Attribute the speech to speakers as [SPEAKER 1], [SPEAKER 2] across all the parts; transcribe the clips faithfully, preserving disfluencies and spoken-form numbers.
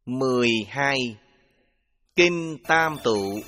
[SPEAKER 1] mười hai. Kinh Tam Tụ.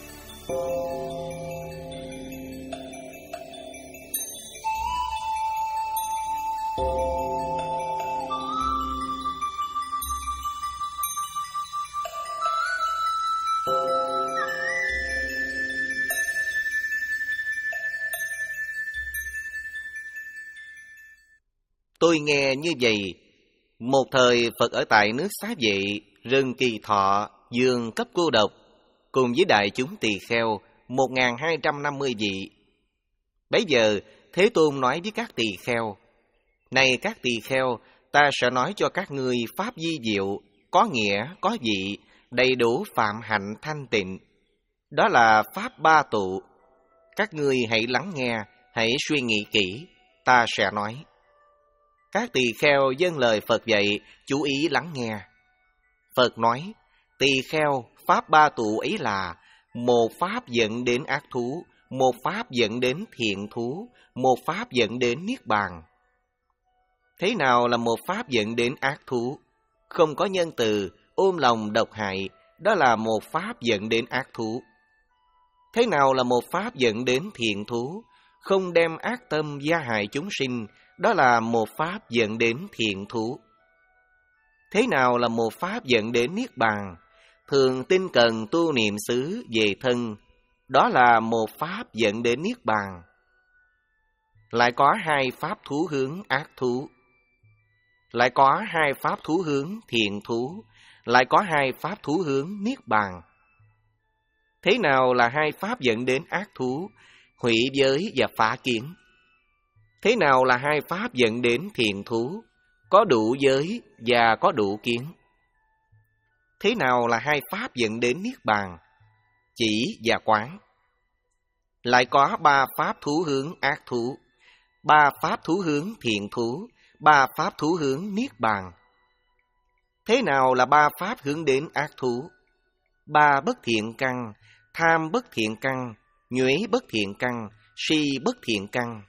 [SPEAKER 1] Tôi nghe như vậy, một thời Phật ở tại nước Xá Vệ, rừng Kỳ Thọ, vườn Cấp Cô Độc, cùng với đại chúng tỳ kheo một nghìn hai trăm năm mươi vị. Bấy giờ Thế Tôn nói với các tỳ kheo: Này các tỳ kheo, ta sẽ nói cho các ngươi pháp vi diệu, có nghĩa, có vị, đầy đủ phạm hạnh thanh tịnh. Đó là pháp ba tụ. Các ngươi hãy lắng nghe, hãy suy nghĩ kỹ, ta sẽ nói. Các tỳ kheo vâng lời Phật dạy, chú ý lắng nghe. Phật nói: Tỳ kheo, pháp ba tụ ấy là: một pháp dẫn đến ác thú, một pháp dẫn đến thiện thú, một pháp dẫn đến niết bàn. Thế nào là một pháp dẫn đến ác thú? Không có nhân từ, ôm lòng độc hại, đó là một pháp dẫn đến ác thú. Thế nào là một pháp dẫn đến thiện thú? Không đem ác tâm gia hại chúng sinh, đó là một pháp dẫn đến thiện thú. Thế nào là một pháp dẫn đến niết bàn? Thường tinh cần tu niệm xứ về thân, đó là một pháp dẫn đến niết bàn. Lại có hai pháp thú hướng ác thú. Lại có hai pháp thú hướng thiện thú. Lại có hai pháp thú hướng niết bàn. Thế nào là hai pháp dẫn đến ác thú? Hủy giới và phá kiến. Thế nào là hai pháp dẫn đến thiện thú? Có đủ giới và có đủ kiến. Thế nào là hai pháp dẫn đến niết bàn? Chỉ và quán. Lại có ba pháp thú hướng ác thú, ba pháp thú hướng thiện thú, ba pháp thú hướng niết bàn. Thế nào là ba pháp hướng đến ác thú? Ba bất thiện căn, tham bất thiện căn, nhuế bất thiện căn, si bất thiện căn.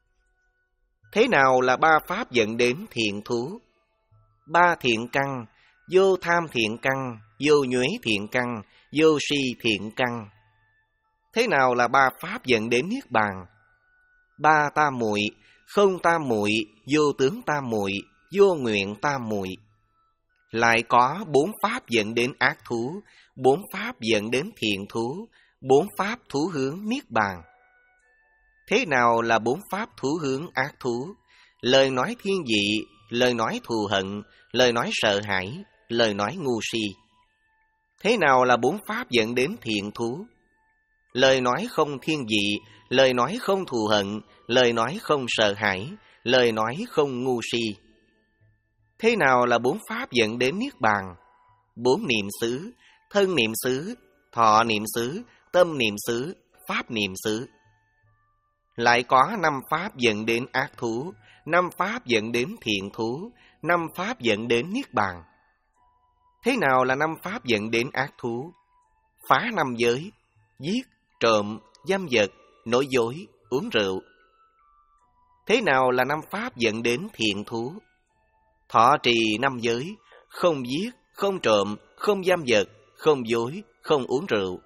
[SPEAKER 1] Thế nào là ba pháp dẫn đến thiện thú? Ba thiện căn, vô tham thiện căn, vô nhuế thiện căn, vô si thiện căn. Thế nào là ba pháp dẫn đến niết bàn? Ba tam muội, không tam muội, vô tướng tam muội, vô nguyện tam muội. Lại có bốn pháp dẫn đến ác thú, bốn pháp dẫn đến thiện thú, bốn pháp thú hướng niết bàn. Thế nào là bốn pháp thú hướng ác thú? Lời nói thiên vị, lời nói thù hận, lời nói sợ hãi, lời nói ngu si. Thế nào là bốn pháp dẫn đến thiện thú? Lời nói không thiên vị, lời nói không thù hận, lời nói không sợ hãi, lời nói không ngu si. Thế nào là bốn pháp dẫn đến niết bàn? Bốn niệm xứ, thân niệm xứ, thọ niệm xứ, tâm niệm xứ, pháp niệm xứ. Lại có năm pháp dẫn đến ác thú, năm pháp dẫn đến thiện thú, năm pháp dẫn đến niết bàn. Thế nào là năm pháp dẫn đến ác thú? Phá năm giới, giết, trộm, dâm vật, nói dối, uống rượu. Thế nào là năm pháp dẫn đến thiện thú? Thọ trì năm giới, không giết, không trộm, không dâm vật, không dối, không uống rượu.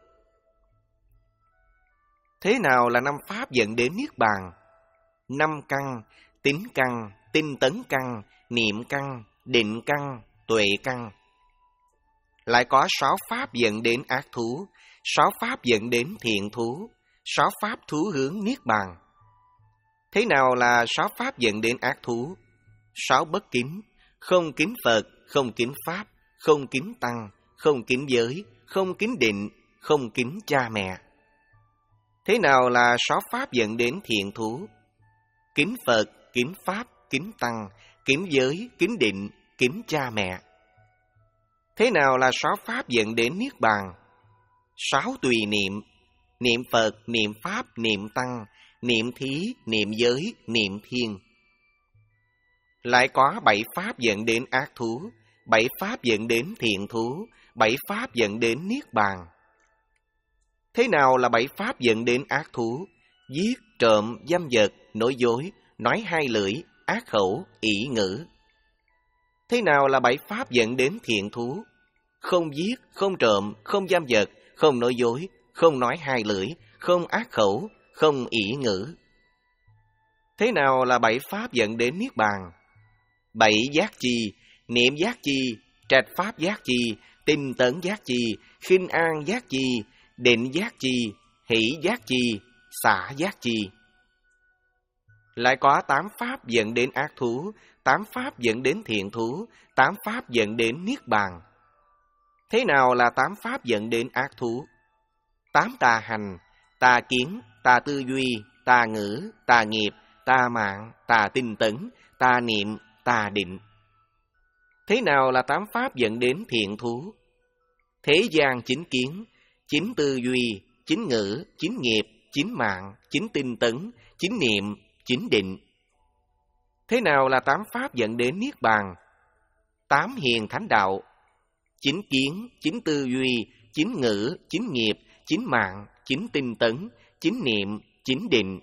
[SPEAKER 1] Thế nào là năm pháp dẫn đến niết bàn? Năm căn, tín căn, tinh tấn căn, niệm căn, định căn, tuệ căn. Lại có sáu pháp dẫn đến ác thú, sáu pháp dẫn đến thiện thú, sáu pháp thú hướng niết bàn. Thế nào là sáu pháp dẫn đến ác thú? Sáu bất kính, không kính Phật, không kính Pháp, không kính Tăng, không kính giới, không kính định, không kính cha mẹ. Thế nào là sáu pháp dẫn đến thiện thú? Kính Phật, kính Pháp, kính Tăng, kính giới, kính định, kính cha mẹ. Thế nào là sáu pháp dẫn đến niết bàn? Sáu tùy niệm, niệm Phật, niệm Pháp, niệm Tăng, niệm thí, niệm giới, niệm thiên. Lại có bảy pháp dẫn đến ác thú, bảy pháp dẫn đến thiện thú, bảy pháp dẫn đến niết bàn. Thế nào là bảy pháp dẫn đến ác thú? Giết, trộm, dâm vật, nói dối, nói hai lưỡi, ác khẩu, ỷ ngữ. Thế nào là bảy pháp dẫn đến thiện thú? không giết, không trộm, không giam vật, không nói dối, không nói hai lưỡi, không ác khẩu, không ỷ ngữ. Thế nào là bảy pháp dẫn đến Niết Bàn? Bảy giác chi, niệm giác chi, trạch pháp giác chi, tinh tấn giác chi, khinh an giác chi, định giác chi, hỷ giác chi, xả giác chi. Lại có tám pháp dẫn đến ác thú, tám pháp dẫn đến thiện thú, tám pháp dẫn đến Niết Bàn. Thế nào là tám pháp dẫn đến ác thú? Tám tà hành, tà kiến, tà tư duy, tà ngữ, tà nghiệp, tà mạng, tà tinh tấn, tà niệm, tà định. Thế nào là tám pháp dẫn đến thiện thú? Thế gian chính kiến, chính tư duy, chính ngữ, chính nghiệp, chính mạng, chính tinh tấn, chính niệm, chính định. Thế nào là tám pháp dẫn đến Niết Bàn? Tám hiền thánh đạo, chính kiến, chính tư duy, chính ngữ, chính nghiệp, chính mạng, chính tinh tấn, chính niệm, chính định.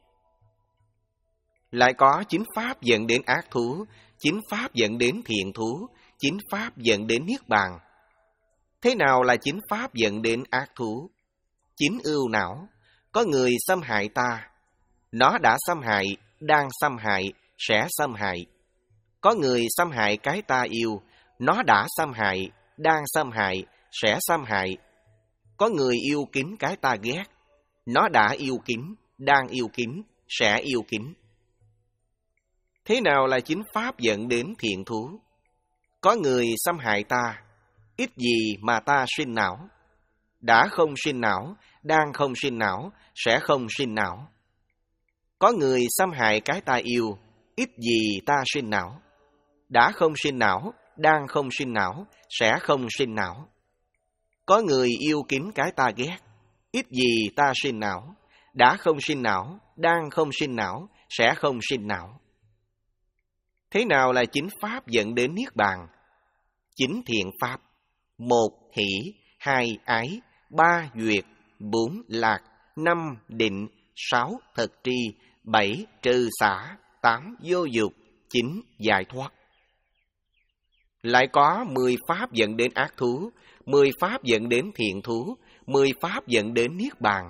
[SPEAKER 1] Lại có chính pháp dẫn đến ác thú, chính pháp dẫn đến thiện thú, chính pháp dẫn đến Niết Bàn. Thế nào là chính pháp dẫn đến ác thú? Chính ưu não, có người xâm hại ta, nó đã xâm hại, đang xâm hại, sẽ xâm hại. Có người xâm hại cái ta yêu, nó đã xâm hại, đang xâm hại, sẽ xâm hại. Có người yêu kính cái ta ghét, nó đã yêu kính, đang yêu kính, sẽ yêu kính. Thế nào là chính pháp dẫn đến thiện thú? Có người xâm hại ta, ít gì mà ta sinh não, đã không sinh não, đang không sinh não, sẽ không sinh não. Có người xâm hại cái ta yêu, ít gì ta sinh não, đã không sinh não, đang không sinh não, sẽ không sinh não. Có người yêu kính cái ta ghét, ít gì ta sinh não, đã không sinh não, đang không sinh não, sẽ không sinh não. Thế nào là chính pháp dẫn đến Niết Bàn? Chính thiện pháp. Một hỷ, hai ái, ba duyệt, bốn lạc, năm định, sáu thật tri, bảy trừ xả, tám vô dục, chín giải thoát. Lại có mười pháp dẫn đến ác thú, mười pháp dẫn đến thiện thú, mười pháp dẫn đến Niết Bàn.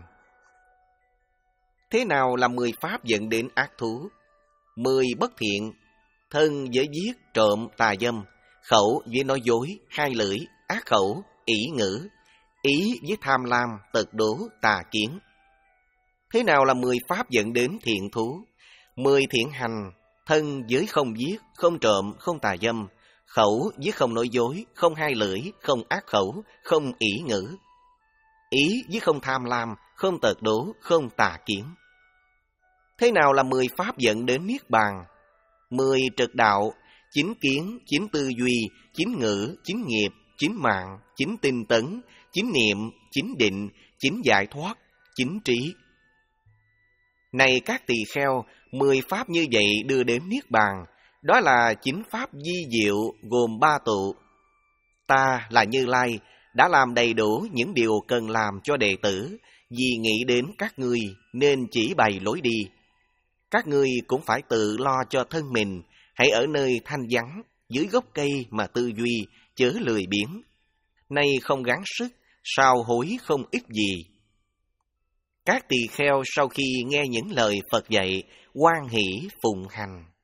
[SPEAKER 1] Thế nào là mười pháp dẫn đến ác thú? Mười bất thiện, thân với giết, trộm, tà dâm, khẩu với nói dối, hai lưỡi, ác khẩu, ỷ ngữ, ý với tham lam, tật đố, tà kiến. Thế nào là mười pháp dẫn đến thiện thú? Mười thiện hành, thân với không giết, không trộm, không tà dâm, khẩu với không nói dối, không hai lưỡi, không ác khẩu, không ỷ ngữ, ý với không tham lam, không tật đố, không tà kiến. Thế nào là mười pháp dẫn đến Niết Bàn? Mười trực đạo, chính kiến, chính tư duy, chính ngữ, chính nghiệp, chính mạng, chính tinh tấn, chính niệm, chính định, chính giải thoát, chính trí. Này các tỳ kheo, mười pháp như vậy đưa đến Niết Bàn, đó là chính pháp di diệu gồm ba tụ. Ta là Như Lai, đã làm đầy đủ những điều cần làm cho đệ tử, vì nghĩ đến các ngươi nên chỉ bày lối đi. Các ngươi cũng phải tự lo cho thân mình, hãy ở nơi thanh vắng, dưới gốc cây mà tư duy, chớ lười biếng. Nay không gắng sức, sao hối không ích gì. Các tỳ kheo sau khi nghe những lời Phật dạy, hoan hỷ phụng hành.